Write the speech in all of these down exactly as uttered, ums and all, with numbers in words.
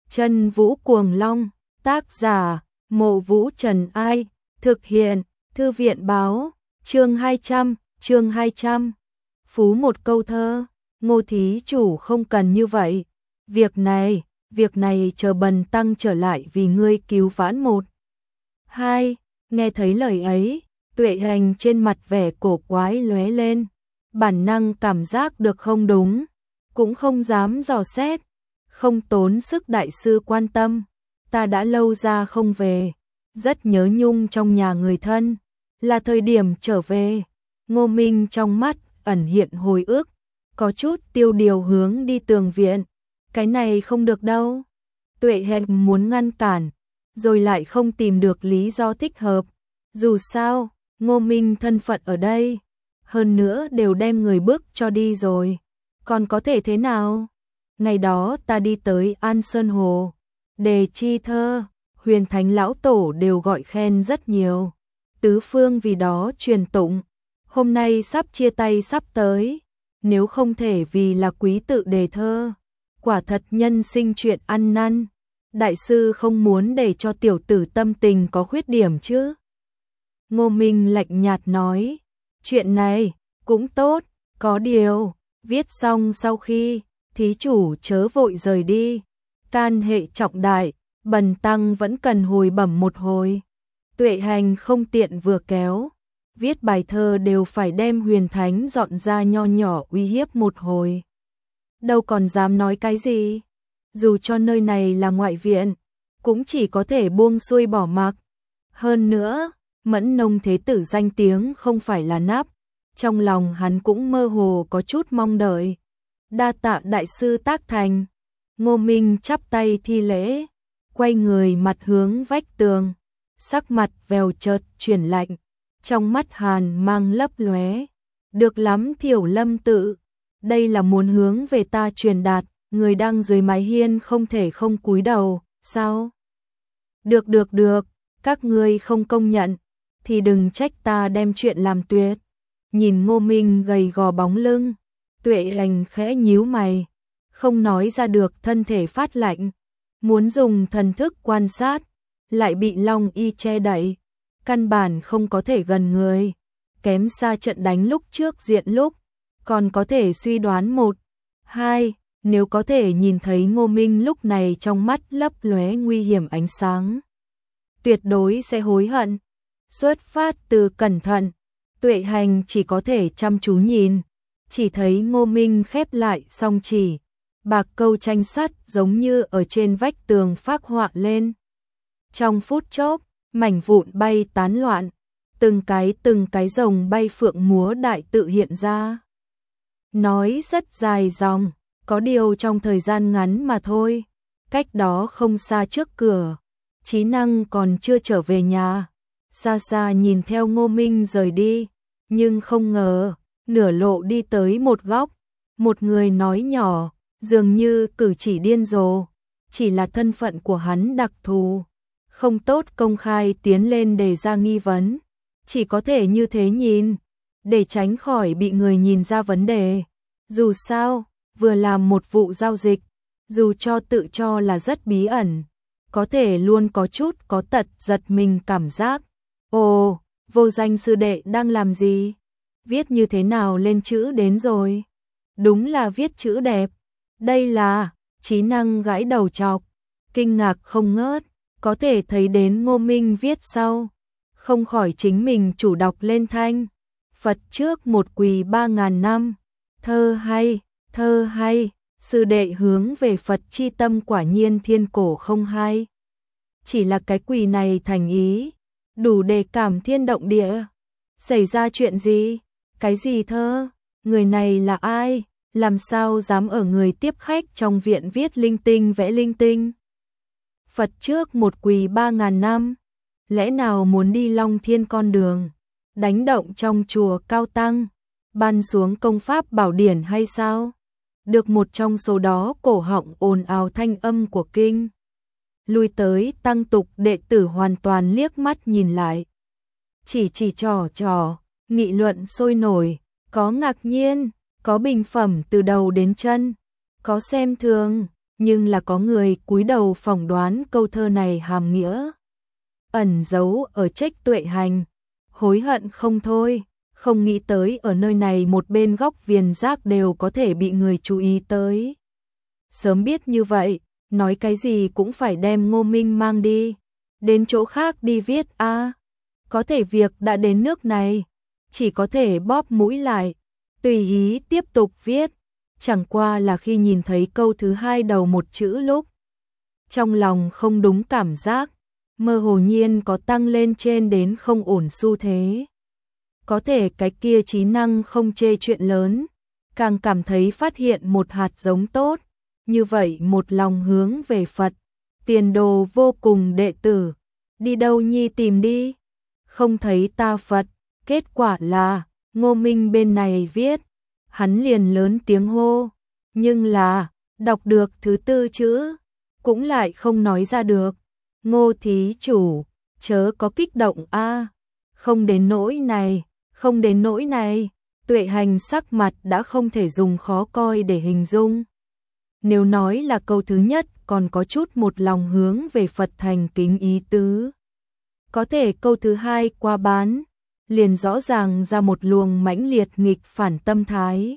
Chân Vũ Cuồng Long, tác giả, Mộ Vũ Trần Ai, thực hiện, Thư viện báo, chương hai trăm, chương hai trăm. Phú một câu thơ, Ngô thí chủ không cần như vậy. Việc này, việc này chờ bần tăng trở lại vì ngươi cứu vãn một. Hai, nghe thấy lời ấy, Tuệ Hành trên mặt vẻ cổ quái lóe lên, bản năng cảm giác được không đúng, cũng không dám dò xét, không tốn sức đại sư quan tâm, ta đã lâu ra không về, rất nhớ nhung trong nhà người thân, là thời điểm trở về. Ngô Minh trong mắt ẩn hiện hồi ức, có chút tiêu điều hướng đi tường viện, cái này không được đâu. Tuệ Hành muốn ngăn cản, rồi lại không tìm được lý do thích hợp, dù sao, Ngô Minh thân phận ở đây, hơn nữa đều đem người bước cho đi rồi, còn có thể thế nào? Ngày đó ta đi tới An Sơn Hồ, đề chi thơ, Huyền Thánh Lão Tổ đều gọi khen rất nhiều, tứ phương vì đó truyền tụng, hôm nay sắp chia tay sắp tới, nếu không thể vì là quý tự đề thơ, quả thật nhân sinh chuyện ăn năn, đại sư không muốn để cho tiểu tử tâm tình có khuyết điểm chứ. Ngô Minh lạnh nhạt nói, chuyện này cũng tốt, có điều, viết xong sau khi, thí chủ chớ vội rời đi, can hệ trọng đại, bần tăng vẫn cần hồi bẩm một hồi. Tuệ Hành không tiện vừa kéo, viết bài thơ đều phải đem Huyền Thánh dọn ra nho nhỏ uy hiếp một hồi. Đâu còn dám nói cái gì, dù cho nơi này là ngoại viện, cũng chỉ có thể buông xuôi bỏ mặc. Hơn nữa, Mẫn Nông thế tử danh tiếng không phải là nắp, trong lòng hắn cũng mơ hồ có chút mong đợi. Đa tạ đại sư tác thành. Ngô Minh chắp tay thi lễ, quay người mặt hướng vách tường, sắc mặt vèo chợt chuyển lạnh, trong mắt hàn mang lấp lóe. Được lắm Thiểu Lâm tự, đây là muốn hướng về ta truyền đạt, người đang dưới mái hiên không thể không cúi đầu, sao? Được được được, các ngươi không công nhận, thì đừng trách ta đem chuyện làm tuyệt. Nhìn Ngô Minh gầy gò bóng lưng, Tuệ Hành khẽ nhíu mày, không nói ra được, thân thể phát lạnh, muốn dùng thần thức quan sát, lại bị Long Y che đậy, căn bản không có thể gần người, kém xa trận đánh lúc trước diện lúc, còn có thể suy đoán một, hai, nếu có thể nhìn thấy Ngô Minh lúc này trong mắt lấp lóe nguy hiểm ánh sáng, tuyệt đối sẽ hối hận. Xuất phát từ cẩn thận, Tuệ Hành chỉ có thể chăm chú nhìn, chỉ thấy Ngô Minh khép lại song chỉ, bạc câu tranh sắt giống như ở trên vách tường phác họa lên. Trong phút chốc, mảnh vụn bay tán loạn, từng cái từng cái rồng bay phượng múa đại tự hiện ra. Nói rất dài dòng, có điều trong thời gian ngắn mà thôi, cách đó không xa trước cửa, Chí Năng còn chưa trở về nhà. Xa xa nhìn theo Ngô Minh rời đi, nhưng không ngờ, nửa lộ đi tới một góc, một người nói nhỏ, dường như cử chỉ điên rồ, chỉ là thân phận của hắn đặc thù, không tốt công khai tiến lên đề ra nghi vấn, chỉ có thể như thế nhìn, để tránh khỏi bị người nhìn ra vấn đề. Dù sao, vừa làm một vụ giao dịch, dù cho tự cho là rất bí ẩn, có thể luôn có chút có tật giật mình cảm giác. Ồ, vô danh sư đệ đang làm gì? Viết như thế nào lên chữ đến rồi? Đúng là viết chữ đẹp. Đây là, Chí Năng gãi đầu chọc, kinh ngạc không ngớt, có thể thấy đến Ngô Minh viết sau. Không khỏi chính mình chủ đọc lên thanh. Phật trước một quỳ ba ngàn năm. Thơ hay, thơ hay, sư đệ hướng về Phật chi tâm quả nhiên thiên cổ không hay. Chỉ là cái quỳ này thành ý, đủ để cảm thiên động địa. Xảy ra chuyện gì? Cái gì thơ? Người này là ai? Làm sao dám ở người tiếp khách trong viện viết linh tinh vẽ linh tinh? Phật trước một quỳ ba ngàn năm, lẽ nào muốn đi Long Thiên con đường, đánh động trong chùa cao tăng, ban xuống công pháp bảo điển hay sao? Được một trong số đó cổ họng ồn ào thanh âm của kinh. Lui tới tăng tục đệ tử hoàn toàn liếc mắt nhìn lại. Chỉ chỉ trò trò, nghị luận sôi nổi, có ngạc nhiên, có bình phẩm từ đầu đến chân, có xem thường, nhưng là có người cúi đầu phỏng đoán câu thơ này hàm nghĩa. Ẩn giấu ở Trách Tuệ Hành, hối hận không thôi, không nghĩ tới ở nơi này một bên góc viền rác đều có thể bị người chú ý tới. Sớm biết như vậy, nói cái gì cũng phải đem Ngô Minh mang đi, đến chỗ khác đi viết a. À, có thể việc đã đến nước này, chỉ có thể bóp mũi lại, tùy ý tiếp tục viết, chẳng qua là khi nhìn thấy câu thứ hai đầu một chữ lúc, trong lòng không đúng cảm giác, mơ hồ nhiên có tăng lên trên đến không ổn xu thế. Có thể cái kia trí năng không chê chuyện lớn, càng cảm thấy phát hiện một hạt giống tốt, như vậy một lòng hướng về Phật, tiền đồ vô cùng đệ tử, đi đâu nhi tìm đi, không thấy ta Phật, kết quả là, Ngô Minh bên này viết, hắn liền lớn tiếng hô, nhưng là, đọc được thứ tư chữ, cũng lại không nói ra được. Ngô thí chủ, chớ có kích động a, không đến nỗi này, không đến nỗi này, Tuệ Hành sắc mặt đã không thể dùng khó coi để hình dung. Nếu nói là câu thứ nhất còn có chút một lòng hướng về Phật thành kính ý tứ. Có thể câu thứ hai qua bán, liền rõ ràng ra một luồng mãnh liệt nghịch phản tâm thái.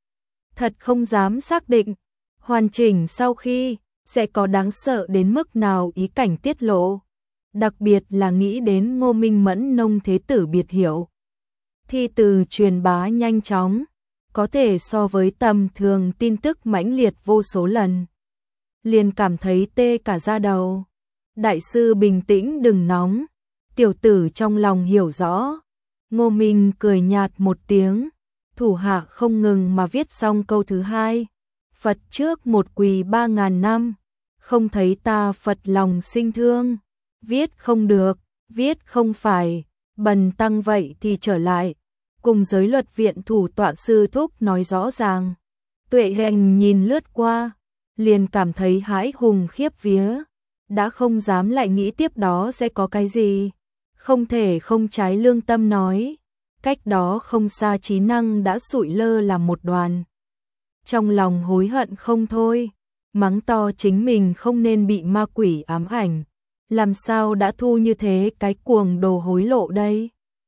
Thật không dám xác định, hoàn chỉnh sau khi, sẽ có đáng sợ đến mức nào ý cảnh tiết lộ. Đặc biệt là nghĩ đến Ngô Minh Mẫn nông thế tử biệt hiểu. Thi từ truyền bá nhanh chóng, có thể so với tầm thường tin tức mãnh liệt vô số lần. Liền cảm thấy tê cả da đầu. Đại sư bình tĩnh đừng nóng, tiểu tử trong lòng hiểu rõ. Ngô Minh cười nhạt một tiếng, thủ hạ không ngừng mà viết xong câu thứ hai. Phật trước một quỳ ba ngàn năm, không thấy ta Phật lòng sinh thương. Viết không được, viết không phải, bần tăng vậy thì trở lại. Cùng giới luật viện thủ tọa sư thúc nói rõ ràng. Tuệ Hành nhìn lướt qua, liền cảm thấy hãi hùng khiếp vía, đã không dám lại nghĩ tiếp đó sẽ có cái gì. Không thể không trái lương tâm nói, cách đó không xa trí năng đã sụi lơ làm một đoàn. Trong lòng hối hận không thôi, mắng to chính mình không nên bị ma quỷ ám ảnh, làm sao đã thu như thế cái cuồng đồ hối lộ đây.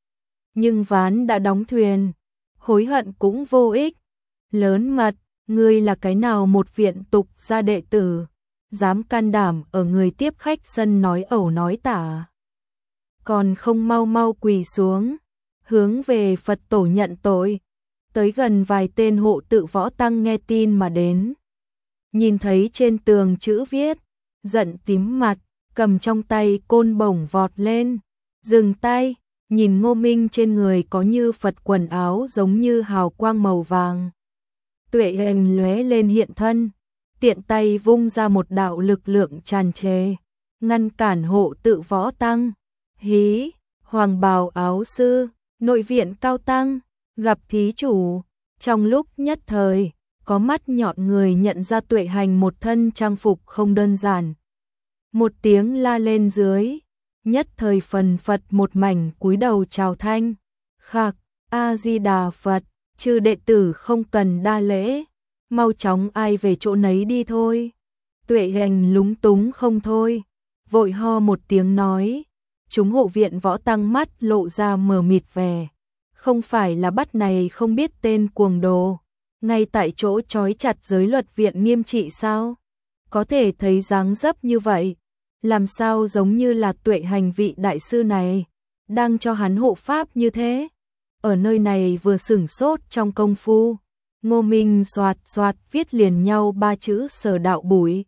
Nhưng ván đã đóng thuyền, hối hận cũng vô ích. Lớn mật, ngươi là cái nào một viện tục gia đệ tử, dám can đảm ở người tiếp khách sân nói ẩu nói tả. Còn không mau mau quỳ xuống, hướng về Phật tổ nhận tội. Tới gần vài tên hộ tự võ tăng nghe tin mà đến. Nhìn thấy trên tường chữ viết, giận tím mặt, cầm trong tay côn bổng vọt lên, dừng tay. Nhìn Ngô Minh trên người có như Phật quần áo giống như hào quang màu vàng. Tuệ Hành lóe lên hiện thân, tiện tay vung ra một đạo lực lượng tràn trề, ngăn cản hộ tự võ tăng. Hí, hoàng bào áo sư, nội viện cao tăng, gặp thí chủ. Trong lúc nhất thời, có mắt nhọn người nhận ra Tuệ Hành một thân trang phục không đơn giản. Một tiếng la lên dưới. Nhất thời phần Phật một mảnh cúi đầu chào thanh. Khạc, A-di-đà Phật, chư đệ tử không cần đa lễ, mau chóng ai về chỗ nấy đi thôi. Tuệ Hành lúng túng không thôi, vội ho một tiếng nói. Chúng hộ viện võ tăng mắt lộ ra mờ mịt vẻ. Không phải là bắt này không biết tên cuồng đồ, ngay tại chỗ trói chặt giới luật viện nghiêm trị sao? Có thể thấy dáng dấp như vậy. Làm sao giống như là Tuệ Hành vị đại sư này, đang cho hắn hộ pháp như thế. Ở nơi này vừa sửng sốt trong công phu, Ngô Minh soạt soạt viết liền nhau ba chữ Sở Đạo Bùi.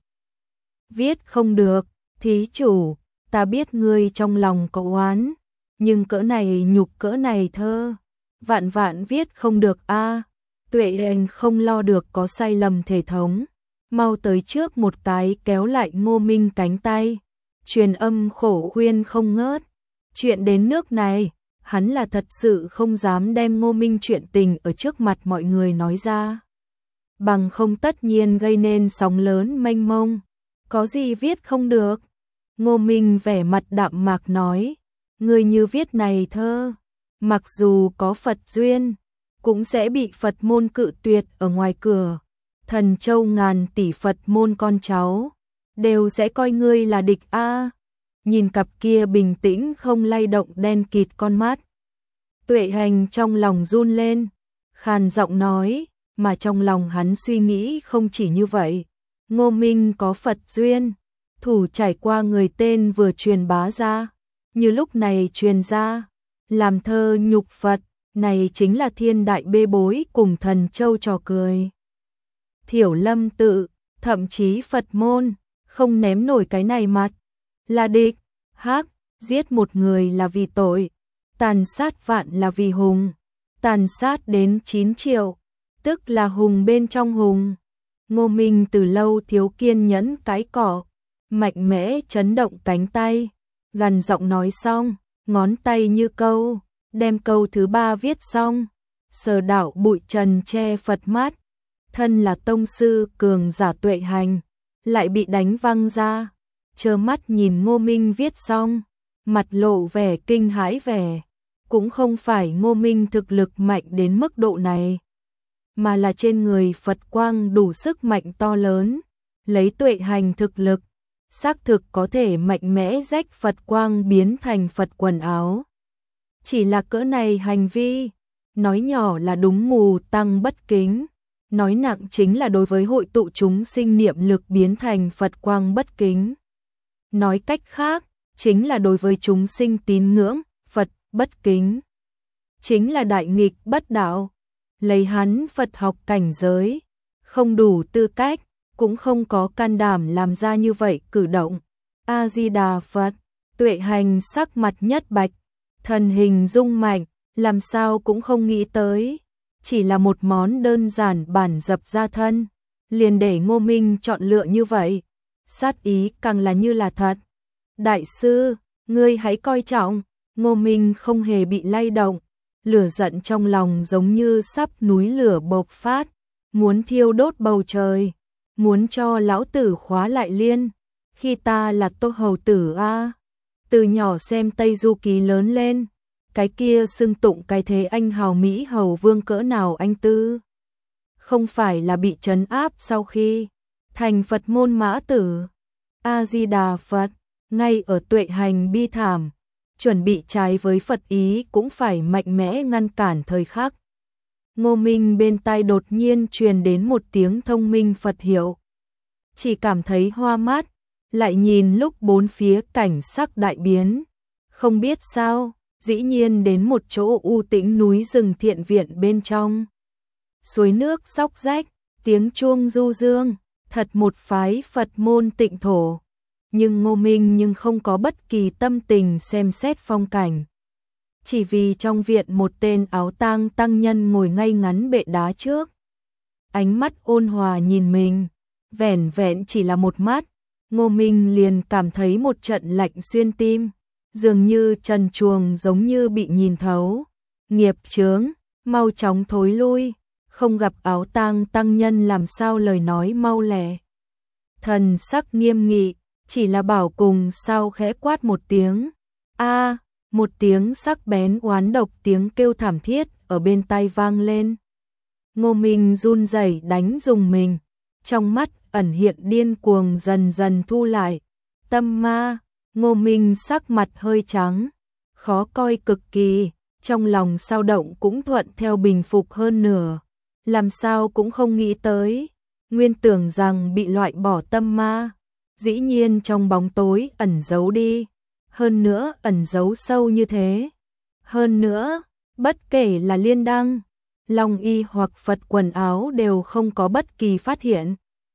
Viết không được, thí chủ, ta biết ngươi trong lòng có oán, nhưng cỡ này nhục cỡ này thơ, vạn vạn viết không được a. À, Tuệ Hành không lo được có sai lầm thể thống, mau tới trước một cái kéo lại Ngô Minh cánh tay. Truyền âm khổ khuyên không ngớt. Chuyện đến nước này, hắn là thật sự không dám đem Ngô Minh chuyện tình ở trước mặt mọi người nói ra. Bằng không tất nhiên gây nên sóng lớn mênh mông. Có gì viết không được? Ngô Minh vẻ mặt đạm mạc nói. Người như viết này thơ, mặc dù có Phật duyên, cũng sẽ bị Phật môn cự tuyệt ở ngoài cửa. thần châu ngàn tỷ Phật môn con cháu, đều sẽ coi ngươi là địch a. Nhìn cặp kia bình tĩnh không lay động đen kịt con mắt. Tuệ Hành trong lòng run lên, khàn giọng nói, mà trong lòng hắn suy nghĩ không chỉ như vậy. Ngô Minh có Phật duyên, thủ trải qua người tên vừa truyền bá ra, như lúc này truyền ra, làm thơ nhục Phật, này chính là thiên đại bê bối cùng thần châu trò cười. Thiểu Lâm tự, thậm chí Phật môn, không ném nổi cái này mặt, là địch, hắc, giết một người là vì tội, tàn sát vạn là vì hùng, tàn sát đến chín triệu, tức là hùng bên trong hùng. Ngô Minh từ lâu thiếu kiên nhẫn cái cỏ, mạnh mẽ chấn động cánh tay, gần giọng nói xong, ngón tay như câu, đem câu thứ ba viết xong, sờ đạo bụi trần che Phật mắt, thân là tông sư cường giả Tuệ Hành, lại bị đánh văng ra, trơ mắt nhìn Ngô Minh viết xong, mặt lộ vẻ kinh hãi vẻ, cũng không phải Ngô Minh thực lực mạnh đến mức độ này, mà là trên người Phật quang đủ sức mạnh to lớn, lấy Tuệ Hành thực lực, xác thực có thể mạnh mẽ rách Phật quang biến thành Phật quần áo. Chỉ là cỡ này hành vi, nói nhỏ là đúng mù tăng bất kính, nói nặng chính là đối với hội tụ chúng sinh niệm lực biến thành Phật quang bất kính. Nói cách khác, chính là đối với chúng sinh tín ngưỡng, Phật bất kính. Chính là đại nghịch bất đạo, lấy hắn Phật học cảnh giới, không đủ tư cách, cũng không có can đảm làm ra như vậy cử động. A-di-đà Phật, Tuệ Hành sắc mặt nhất bạch, thần hình rung mạnh, làm sao cũng không nghĩ tới, chỉ là một món đơn giản bản dập ra thân, liền để Ngô Minh chọn lựa như vậy, sát ý càng là như là thật. Đại sư, ngươi hãy coi trọng. Ngô Minh không hề bị lay động, lửa giận trong lòng giống như sắp núi lửa bộc phát, muốn thiêu đốt bầu trời, muốn cho lão tử khóa lại liên. Khi ta là Tô hầu tử a, từ nhỏ xem Tây Du Ký lớn lên, cái kia xưng tụng cái thế anh hào Mỹ hầu vương cỡ nào anh tư. Không phải là bị trấn áp sau khi thành Phật môn mã tử. A-di-đà Phật, ngay ở Tuệ Hành bi thảm, chuẩn bị trái với Phật ý cũng phải mạnh mẽ ngăn cản thời khắc. Ngô Minh bên tai đột nhiên truyền đến một tiếng thông minh Phật hiệu. Chỉ cảm thấy hoa mắt, lại nhìn lúc bốn phía cảnh sắc đại biến. Không biết sao, dĩ nhiên đến một chỗ u tĩnh núi rừng thiện viện bên trong. Suối nước xóc rách, tiếng chuông du dương, thật một phái Phật môn tịnh thổ. Nhưng Ngô Minh nhưng không có bất kỳ tâm tình xem xét phong cảnh. Chỉ vì trong viện một tên áo tang tăng nhân ngồi ngay ngắn bệ đá trước. Ánh mắt ôn hòa nhìn mình, vẻn vẹn chỉ là một mắt, Ngô Minh liền cảm thấy một trận lạnh xuyên tim, dường như trần truồng giống như bị nhìn thấu. Nghiệp chướng, mau chóng thối lui, không gặp áo tang tăng nhân làm sao lời nói mau lẹ. Thần sắc nghiêm nghị, chỉ là bảo cùng sao khẽ quát một tiếng. A, một tiếng sắc bén oán độc tiếng kêu thảm thiết ở bên tai vang lên. Ngô Minh run rẩy đánh dùng mình, trong mắt ẩn hiện điên cuồng dần dần thu lại. Tâm ma, Ngô Minh sắc mặt hơi trắng, khó coi cực kỳ, trong lòng sao động cũng thuận theo bình phục hơn nửa. Làm sao cũng không nghĩ tới, nguyên tưởng rằng bị loại bỏ tâm ma, dĩ nhiên trong bóng tối ẩn giấu đi, hơn nữa ẩn giấu sâu như thế. Hơn nữa, bất kể là Liên Đăng, Long Y hoặc Phật quần áo đều không có bất kỳ phát hiện.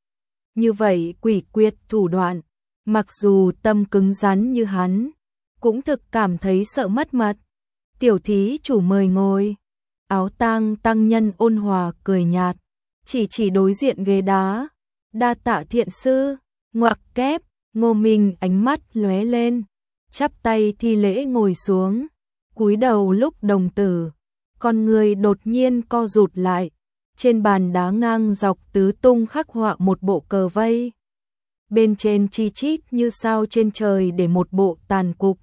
Như vậy quỷ quyệt thủ đoạn, mặc dù tâm cứng rắn như hắn, cũng thực cảm thấy sợ mất mật. Tiểu thí chủ mời ngồi. Áo tang tăng nhân ôn hòa cười nhạt, chỉ chỉ đối diện ghế đá. Đa tạ thiện sư. Ngoặc kép, Ngô Minh ánh mắt lóe lên, chắp tay thi lễ ngồi xuống, cúi đầu lúc đồng tử, con người đột nhiên co rụt lại, trên bàn đá ngang dọc tứ tung khắc họa một bộ cờ vây. Bên trên chi chít như sao trên trời để một bộ tàn cục.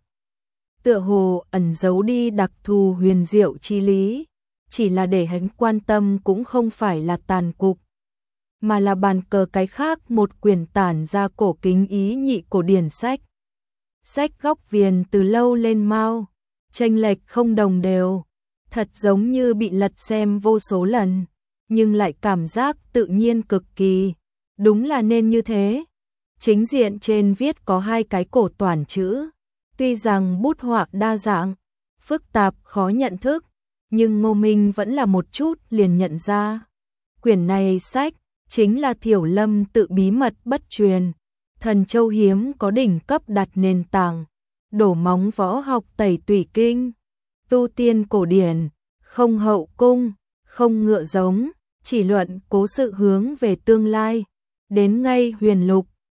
Tựa hồ ẩn giấu đi đặc thù huyền diệu chi lý, chỉ là để hắn quan tâm cũng không phải là tàn cục, mà là bàn cờ cái khác, một quyển tản ra cổ kính ý nhị cổ điển sách. Sách góc viền từ lâu lên mao, chênh lệch không đồng đều, thật giống như bị lật xem vô số lần, nhưng lại cảm giác tự nhiên cực kỳ. Đúng là nên như thế. Chính diện trên viết có hai cái cổ toản chữ, tuy rằng bút họa đa dạng, phức tạp khó nhận thức, nhưng Ngô Minh vẫn là một chút liền nhận ra. Quyển này sách chính là Thiểu Lâm tự bí mật bất truyền, Thần Châu hiếm có đỉnh cấp đặt nền tảng, đổ móng võ học tẩy tùy kinh, tu tiên cổ điển, không hậu cung, không ngựa giống, chỉ luận cố sự hướng về tương lai, đến ngay huyền lục,